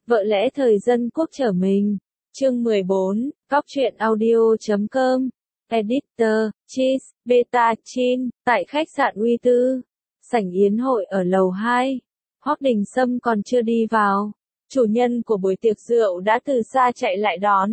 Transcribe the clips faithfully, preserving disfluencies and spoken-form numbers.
Vợ lẽ thời dân quốc trở mình. Chương mười bốn, Cóc truyện audio chấm com. Editor, Cheese, Beta Chin, tại khách sạn Uy Tư. Sảnh yến hội ở lầu hai. Hoắc Đình Sâm còn chưa đi vào. Chủ nhân của buổi tiệc rượu đã từ xa chạy lại đón.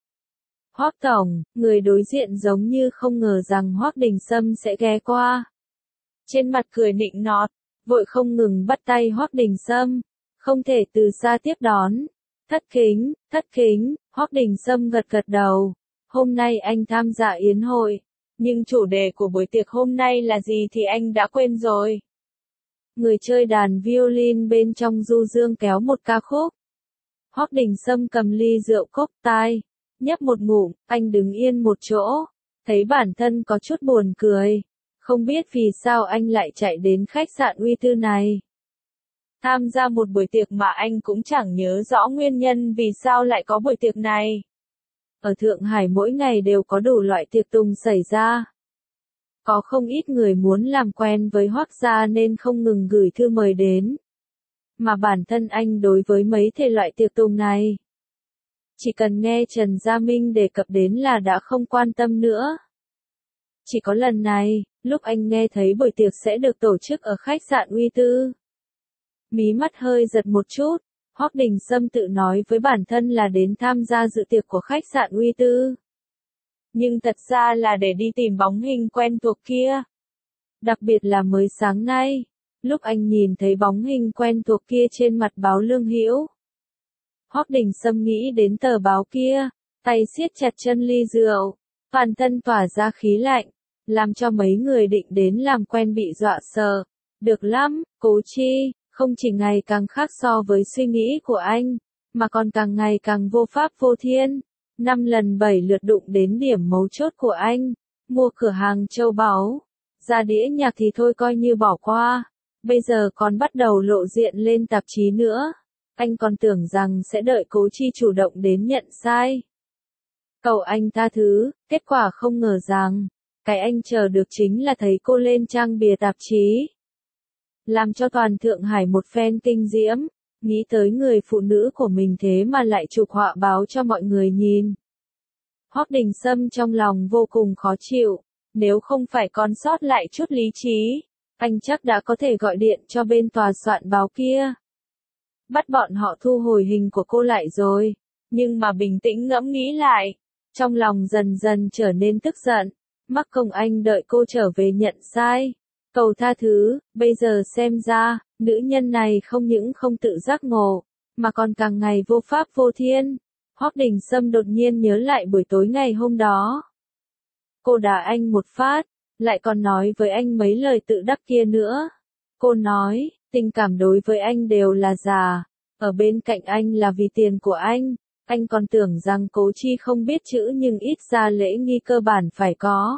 Hoắc tổng, người đối diện giống như không ngờ rằng Hoắc Đình Sâm sẽ ghé qua. Trên mặt cười nịnh nọt, vội không ngừng bắt tay Hoắc Đình Sâm, không thể từ xa tiếp đón. Thất kính, thất kính, Hoắc Đình Sâm gật gật đầu. Hôm nay anh tham gia yến hội, nhưng chủ đề của buổi tiệc hôm nay là gì thì anh đã quên rồi. Người chơi đàn violin bên trong du dương kéo một ca khúc. Hoắc Đình Sâm cầm ly rượu cốc tai, nhấp một ngụm, anh đứng yên một chỗ, thấy bản thân có chút buồn cười. Không biết vì sao anh lại chạy đến khách sạn Uy Tư này. Tham gia một buổi tiệc mà anh cũng chẳng nhớ rõ nguyên nhân vì sao lại có buổi tiệc này. Ở Thượng Hải mỗi ngày đều có đủ loại tiệc tùng xảy ra. Có không ít người muốn làm quen với Hoắc gia nên không ngừng gửi thư mời đến. Mà bản thân anh đối với mấy thể loại tiệc tùng này, chỉ cần nghe Trần Gia Minh đề cập đến là đã không quan tâm nữa. Chỉ có lần này, lúc anh nghe thấy buổi tiệc sẽ được tổ chức ở khách sạn Uy Tư, mí mắt hơi giật một chút. Hoắc Đình Sâm tự nói với bản thân là đến tham gia dự tiệc của khách sạn Uy Tư, nhưng thật ra là để đi tìm bóng hình quen thuộc kia. Đặc biệt là mới sáng nay, lúc anh nhìn thấy bóng hình quen thuộc kia trên mặt báo Lương Hữu, Hoắc Đình Sâm nghĩ đến tờ báo kia, tay siết chặt chân ly rượu, toàn thân tỏa ra khí lạnh, làm cho mấy người định đến làm quen bị dọa sợ. Được lắm, Cố Chi, không chỉ ngày càng khác so với suy nghĩ của anh, mà còn càng ngày càng vô pháp vô thiên. Năm lần bảy lượt đụng đến điểm mấu chốt của anh, mua cửa hàng châu báu, ra đĩa nhạc thì thôi coi như bỏ qua, bây giờ còn bắt đầu lộ diện lên tạp chí nữa. Anh còn tưởng rằng sẽ đợi Cố Chi chủ động đến nhận sai, cầu anh tha thứ, kết quả không ngờ rằng, cái anh chờ được chính là thấy cô lên trang bìa tạp chí. Làm cho toàn Thượng Hải một phen kinh diễm, nghĩ tới người phụ nữ của mình thế mà lại chụp họa báo cho mọi người nhìn. Hoắc Đình Sâm trong lòng vô cùng khó chịu, nếu không phải còn sót lại chút lý trí, anh chắc đã có thể gọi điện cho bên tòa soạn báo kia, bắt bọn họ thu hồi hình của cô lại rồi. Nhưng mà bình tĩnh ngẫm nghĩ lại, trong lòng dần dần trở nên tức giận, mắc công anh đợi cô trở về nhận sai, cầu tha thứ. Bây giờ xem ra, nữ nhân này không những không tự giác ngộ, mà còn càng ngày vô pháp vô thiên. Hoắc Đình Sâm đột nhiên nhớ lại buổi tối ngày hôm đó, cô đá anh một phát, lại còn nói với anh mấy lời tự đắc kia nữa. Cô nói, tình cảm đối với anh đều là giả, ở bên cạnh anh là vì tiền của anh. Anh còn tưởng rằng Cố Chi không biết chữ nhưng ít ra lễ nghi cơ bản phải có.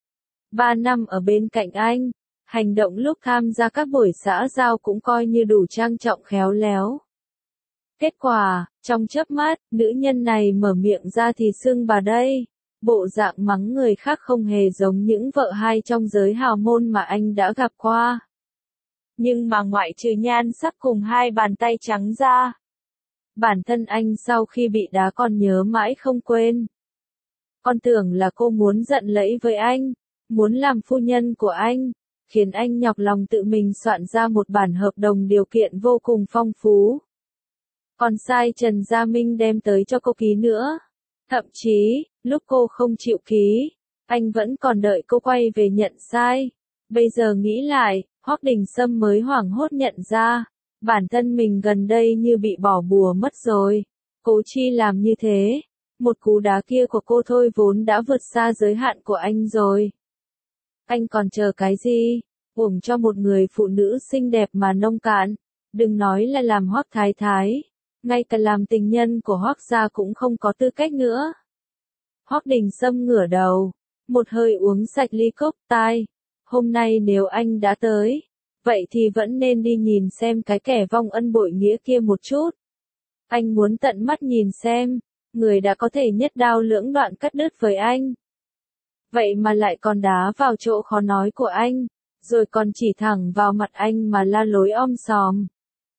Ba năm ở bên cạnh anh, hành động lúc tham gia các buổi xã giao cũng coi như đủ trang trọng khéo léo. Kết quả, trong chớp mắt, nữ nhân này mở miệng ra thì xưng bà đây. Bộ dạng mắng người khác không hề giống những vợ hai trong giới hào môn mà anh đã gặp qua. Nhưng mà ngoại trừ nhan sắc cùng hai bàn tay trắng ra, bản thân anh sau khi bị đá còn nhớ mãi không quên. Con tưởng là cô muốn giận lẫy với anh, muốn làm phu nhân của anh, khiến anh nhọc lòng tự mình soạn ra một bản hợp đồng điều kiện vô cùng phong phú. Còn sai Trần Gia Minh đem tới cho cô ký nữa. Thậm chí, lúc cô không chịu ký, anh vẫn còn đợi cô quay về nhận sai. Bây giờ nghĩ lại, Hoắc Đình Sâm mới hoảng hốt nhận ra, bản thân mình gần đây như bị bỏ bùa mất rồi. Cố Chi làm như thế, một cú đá kia của cô thôi vốn đã vượt xa giới hạn của anh rồi. Anh còn chờ cái gì? Uổng cho một người phụ nữ xinh đẹp mà nông cạn, đừng nói là làm Hoắc thái thái, ngay cả làm tình nhân của Hoắc gia cũng không có tư cách nữa. Hoắc Đình Sâm ngửa đầu, một hơi uống sạch ly cốc tai. Hôm nay nếu anh đã tới, vậy thì vẫn nên đi nhìn xem cái kẻ vong ân bội nghĩa kia một chút. Anh muốn tận mắt nhìn xem, người đã có thể nhất đao lưỡng đoạn cắt đứt với anh. Vậy mà lại còn đá vào chỗ khó nói của anh, rồi còn chỉ thẳng vào mặt anh mà la lối om sòm.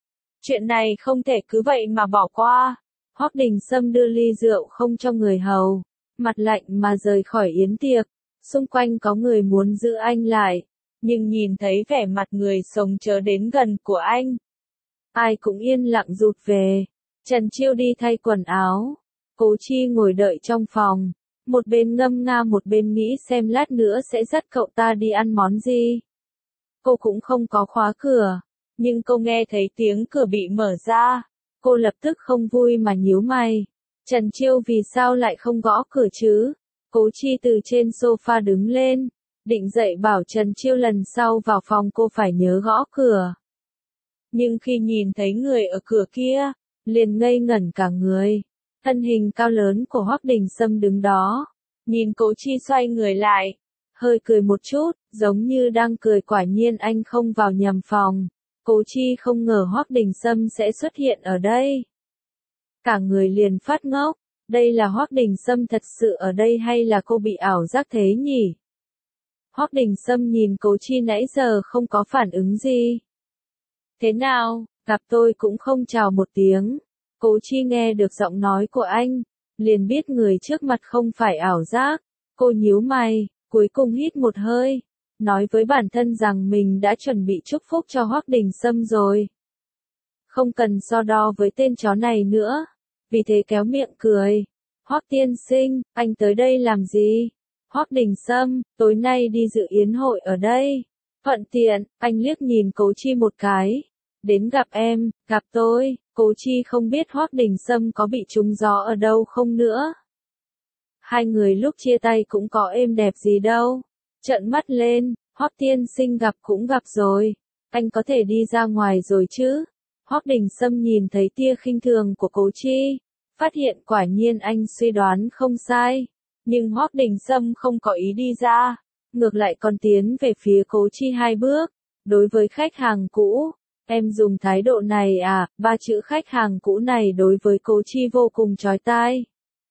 Chuyện này không thể cứ vậy mà bỏ qua. Hoắc Đình Sâm đưa ly rượu không cho người hầu, mặt lạnh mà rời khỏi yến tiệc. Xung quanh có người muốn giữ anh lại, nhưng nhìn thấy vẻ mặt người sống chớ đến gần của anh, ai cũng yên lặng rụt về. Trần Chiêu đi thay quần áo, Cố Chi ngồi đợi trong phòng, một bên ngâm nga một bên nghĩ xem lát nữa sẽ dắt cậu ta đi ăn món gì. Cô cũng không có khóa cửa, nhưng cô nghe thấy tiếng cửa bị mở ra, cô lập tức không vui mà nhíu mày. Trần Chiêu vì sao lại không gõ cửa chứ? Cố Chi từ trên sofa đứng lên, định dậy bảo Trần Chiêu lần sau vào phòng cô phải nhớ gõ cửa. Nhưng khi nhìn thấy người ở cửa kia, liền ngây ngẩn cả người. Thân hình cao lớn của Hoắc Đình Sâm đứng đó, nhìn Cố Chi xoay người lại, hơi cười một chút, giống như đang cười quả nhiên anh không vào nhầm phòng. Cố Chi không ngờ Hoắc Đình Sâm sẽ xuất hiện ở đây. Cả người liền phát ngốc, đây là Hoắc Đình Sâm thật sự ở đây hay là cô bị ảo giác thế nhỉ? Hoắc Đình Sâm nhìn Cố Chi nãy giờ không có phản ứng gì. Thế nào, gặp tôi cũng không chào một tiếng. Cố Chi nghe được giọng nói của anh, liền biết người trước mặt không phải ảo giác. Cô nhíu mày, cuối cùng hít một hơi, nói với bản thân rằng mình đã chuẩn bị chúc phúc cho Hoắc Đình Sâm rồi. Không cần so đo với tên chó này nữa, vì thế kéo miệng cười. Hoắc tiên sinh, anh tới đây làm gì? Hoắc Đình Sâm, tối nay đi dự yến hội ở đây. Thuận tiện, anh liếc nhìn Cố Chi một cái. Đến gặp em, gặp tôi. Cố Chi không biết Hoắc Đình Sâm có bị trúng gió ở đâu không nữa. Hai người lúc chia tay cũng có êm đẹp gì đâu. Trợn mắt lên, Hoắc tiên sinh gặp cũng gặp rồi. Anh có thể đi ra ngoài rồi chứ? Hoắc Đình Sâm nhìn thấy tia khinh thường của Cố Chi, phát hiện quả nhiên anh suy đoán không sai. Nhưng Hoắc Đình Sâm không có ý đi ra, ngược lại còn tiến về phía Cố Chi hai bước. Đối với khách hàng cũ, em dùng thái độ này à? Ba chữ khách hàng cũ này đối với Cố Chi vô cùng chói tai,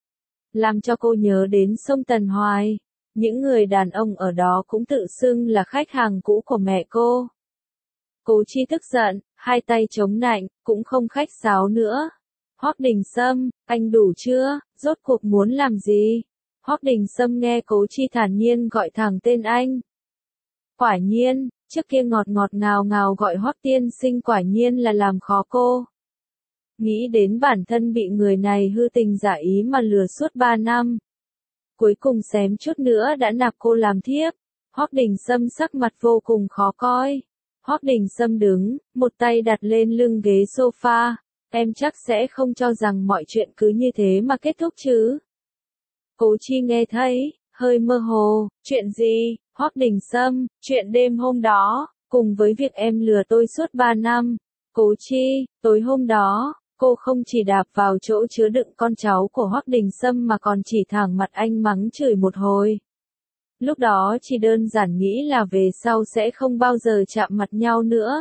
làm cho cô nhớ đến sông Tần Hoài. Những người đàn ông ở đó cũng tự xưng là khách hàng cũ của mẹ cô. Cố Chi tức giận, hai tay chống nạnh, cũng không khách sáo nữa. Hoắc Đình Sâm, anh đủ chưa? Rốt cuộc muốn làm gì? Hoắc Đình Sâm nghe Cố Chi thản nhiên gọi thẳng tên anh. Quả nhiên, trước kia ngọt ngọt ngào ngào gọi Hoắc tiên sinh quả nhiên là làm khó cô. Nghĩ đến bản thân bị người này hư tình giả ý mà lừa suốt ba năm. Cuối cùng xém chút nữa đã nạp cô làm thiếp. Hoắc Đình Sâm sắc mặt vô cùng khó coi. Hoắc Đình Sâm đứng, một tay đặt lên lưng ghế sofa. Em chắc sẽ không cho rằng mọi chuyện cứ như thế mà kết thúc chứ? Cố Chi nghe thấy, hơi mơ hồ. Chuyện gì? Hoắc Đình Sâm, chuyện đêm hôm đó, cùng với việc em lừa tôi suốt ba năm. Cố Chi, tối hôm đó, cô không chỉ đạp vào chỗ chứa đựng con cháu của Hoắc Đình Sâm mà còn chỉ thẳng mặt anh mắng chửi một hồi. Lúc đó chỉ đơn giản nghĩ là về sau sẽ không bao giờ chạm mặt nhau nữa.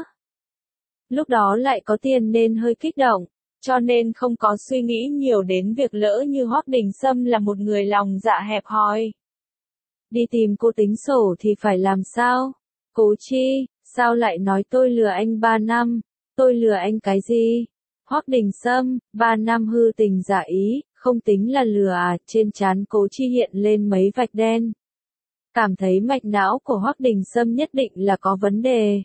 Lúc đó lại có tiền nên hơi kích động, cho nên không có suy nghĩ nhiều đến việc lỡ như Hoắc Đình Sâm là một người lòng dạ hẹp hòi. Đi tìm cô tính sổ thì phải làm sao? Cố Chi, sao lại nói tôi lừa anh ba năm? Tôi lừa anh cái gì? Hoắc Đình Sâm, ba năm hư tình giả ý, không tính là lừa à? Trên trán Cố Chi hiện lên mấy vạch đen. Cảm thấy mạch não của Hoắc Đình Sâm nhất định là có vấn đề.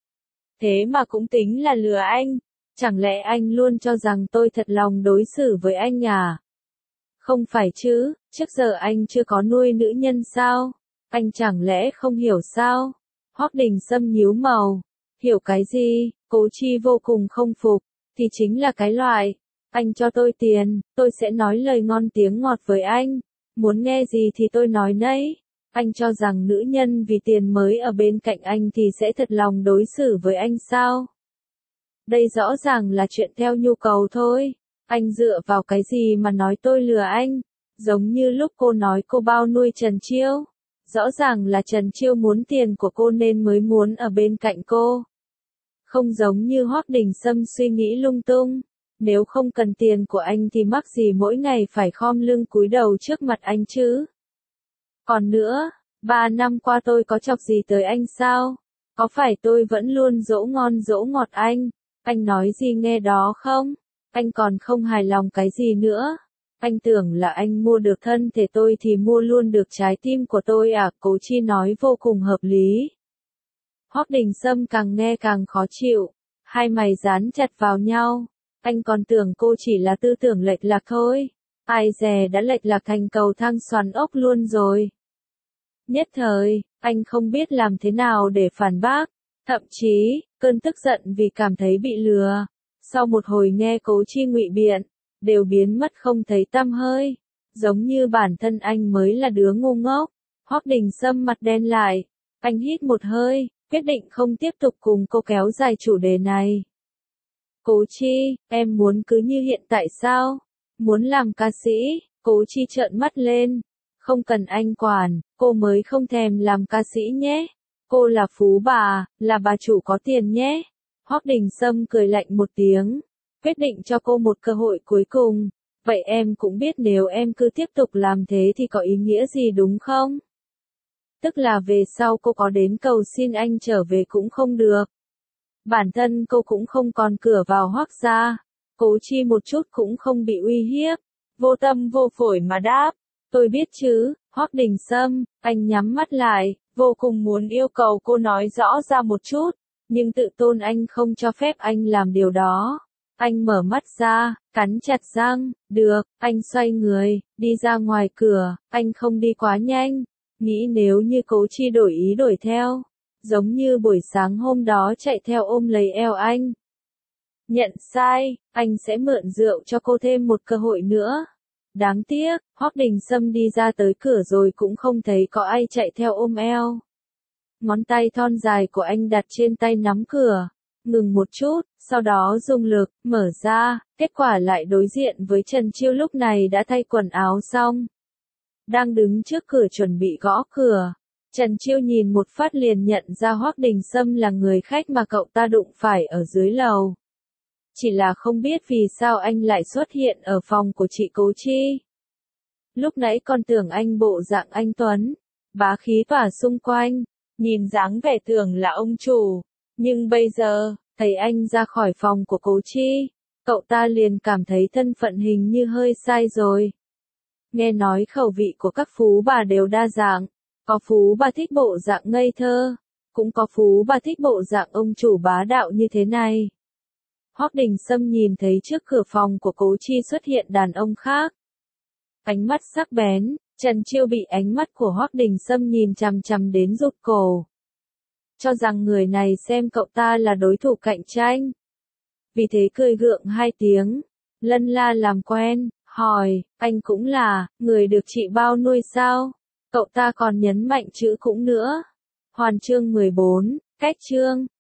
Thế mà cũng tính là lừa anh, chẳng lẽ anh luôn cho rằng tôi thật lòng đối xử với anh à? Không phải chứ, trước giờ anh chưa có nuôi nữ nhân sao? Anh chẳng lẽ không hiểu sao? Hoắc Đình Sâm nhíu màu, hiểu cái gì? Cố Chi vô cùng không phục, thì chính là cái loại, anh cho tôi tiền, tôi sẽ nói lời ngon tiếng ngọt với anh, muốn nghe gì thì tôi nói nấy. Anh cho rằng nữ nhân vì tiền mới ở bên cạnh anh thì sẽ thật lòng đối xử với anh sao? Đây rõ ràng là chuyện theo nhu cầu thôi. Anh dựa vào cái gì mà nói tôi lừa anh? Giống như lúc cô nói cô bao nuôi Trần Chiêu. Rõ ràng là Trần Chiêu muốn tiền của cô nên mới muốn ở bên cạnh cô. Không giống như Hoắc Đình Sâm suy nghĩ lung tung. Nếu không cần tiền của anh thì mắc gì mỗi ngày phải khom lưng cúi đầu trước mặt anh chứ? Còn nữa, ba năm qua tôi có chọc gì tới anh sao? Có phải tôi vẫn luôn dỗ ngon dỗ ngọt anh? Anh nói gì nghe đó không? Anh còn không hài lòng cái gì nữa? Anh tưởng là anh mua được thân thể tôi thì mua luôn được trái tim của tôi à? Cố Chi nói vô cùng hợp lý. Hoắc Đình Sâm càng nghe càng khó chịu, hai mày dán chặt vào nhau. Anh còn tưởng cô chỉ là tư tưởng lệch lạc thôi, ai dè đã lệch lạc thành cầu thang xoắn ốc luôn rồi. Nhất thời, anh không biết làm thế nào để phản bác, thậm chí, cơn tức giận vì cảm thấy bị lừa, sau một hồi nghe Cố Chi ngụy biện, đều biến mất không thấy tăm hơi, giống như bản thân anh mới là đứa ngu ngốc. Hoắc Đình Sâm mặt đen lại, anh hít một hơi, quyết định không tiếp tục cùng cô kéo dài chủ đề này. Cố Chi, em muốn cứ như hiện tại sao? Muốn làm ca sĩ? Cố Chi trợn mắt lên. Không cần anh quản, cô mới không thèm làm ca sĩ nhé. Cô là phú bà, là bà chủ có tiền nhé. Hoắc Đình Sâm cười lạnh một tiếng, quyết định cho cô một cơ hội cuối cùng. Vậy em cũng biết nếu em cứ tiếp tục làm thế thì có ý nghĩa gì đúng không? Tức là về sau cô có đến cầu xin anh trở về cũng không được. Bản thân cô cũng không còn cửa vào Hoắc gia. Cố Chi một chút cũng không bị uy hiếp, vô tâm vô phổi mà đáp, tôi biết chứ. Hoắc Đình Sâm, anh nhắm mắt lại, vô cùng muốn yêu cầu cô nói rõ ra một chút, nhưng tự tôn anh không cho phép anh làm điều đó. Anh mở mắt ra, cắn chặt răng, được, anh xoay người, đi ra ngoài cửa, anh không đi quá nhanh, nghĩ nếu như Cố Chi đổi ý đổi theo, giống như buổi sáng hôm đó chạy theo ôm lấy eo anh. Nhận sai, anh sẽ mượn rượu cho cô thêm một cơ hội nữa. Đáng tiếc, Hoắc Đình Sâm đi ra tới cửa rồi cũng không thấy có ai chạy theo ôm eo. Ngón tay thon dài của anh đặt trên tay nắm cửa, ngừng một chút, sau đó dùng lực, mở ra, kết quả lại đối diện với Trần Chiêu lúc này đã thay quần áo xong. Đang đứng trước cửa chuẩn bị gõ cửa. Trần Chiêu nhìn một phát liền nhận ra Hoắc Đình Sâm là người khách mà cậu ta đụng phải ở dưới lầu. Chỉ là không biết vì sao anh lại xuất hiện ở phòng của chị Cố Chi. Lúc nãy còn tưởng anh bộ dạng anh tuấn, bá khí tỏa xung quanh, nhìn dáng vẻ tưởng là ông chủ, nhưng bây giờ, thấy anh ra khỏi phòng của Cố Chi, cậu ta liền cảm thấy thân phận hình như hơi sai rồi. Nghe nói khẩu vị của các phú bà đều đa dạng, có phú bà thích bộ dạng ngây thơ, cũng có phú bà thích bộ dạng ông chủ bá đạo như thế này. Hoắc Đình Sâm nhìn thấy trước cửa phòng của Cố Chi xuất hiện đàn ông khác. Ánh mắt sắc bén, Trần Chiêu bị ánh mắt của Hoắc Đình Sâm nhìn chằm chằm đến rụt cổ. Cho rằng người này xem cậu ta là đối thủ cạnh tranh. Vì thế cười gượng hai tiếng, lân la làm quen, hỏi, anh cũng là, người được chị bao nuôi sao? Cậu ta còn nhấn mạnh chữ cũng nữa. Hoàn chương mười bốn, cách chương.